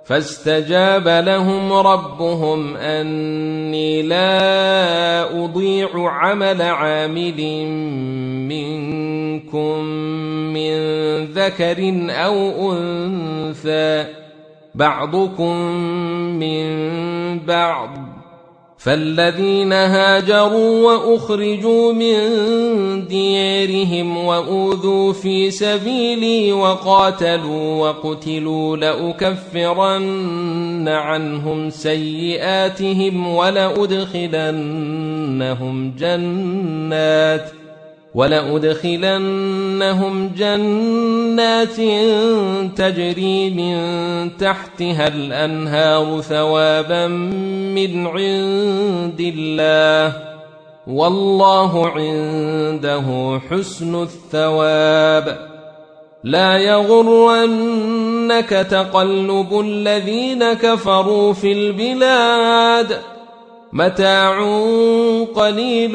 فاستجاب لهم ربهم أني لا أضيع عمل عامل منكم من ذكر أو أنثى بعضكم من بعض، فالذين هاجروا وأخرجوا من ديارهم وأوذوا في سبيلي وقاتلوا وقتلوا لأكفرن عنهم سيئاتهم ولأدخلنهم جنات تجري من تحتها الأنهار ثوابا من عند الله، والله عنده حسن الثواب. لا يغرنك تقلب الذين كفروا في البلاد، متاع قليل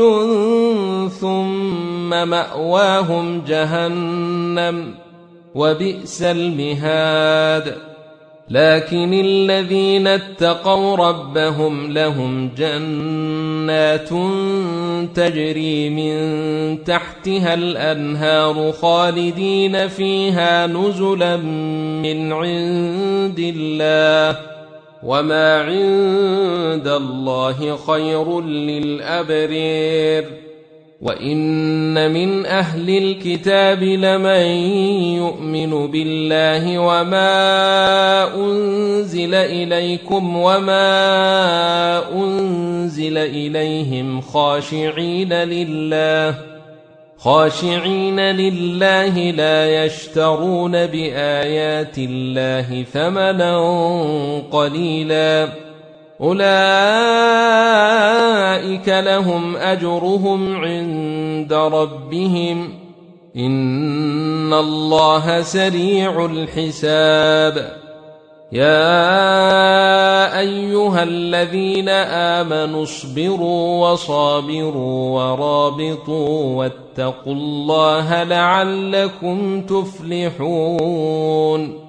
ثم مأواهم جهنم وبئس المهاد. لكن الذين اتقوا ربهم لهم جنات تجري من تحتها الأنهار خالدين فيها نزلا من عند الله، وما عند الله خير للأبرار. وإن من أهل الكتاب لمن يؤمن بالله وما أنزل إليكم وما أنزل إليهم خاشعين لله لا يشترون بآيات الله ثمنا قليلا، أولئك لهم أجرهم عند ربهم إن الله سريع الحساب. يا أيها الذين آمنوا اصبروا وصابروا ورابطوا واتقوا الله لعلكم تفلحون.